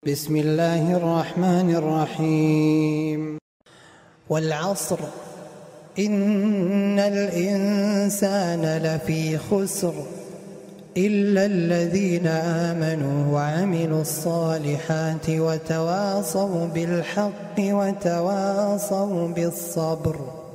بسم الله الرحمن الرحيم. والعصر إن الإنسان لفي خسر إلا الذين آمنوا وعملوا الصالحات وتواصوا بالحق وتواصوا بالصبر.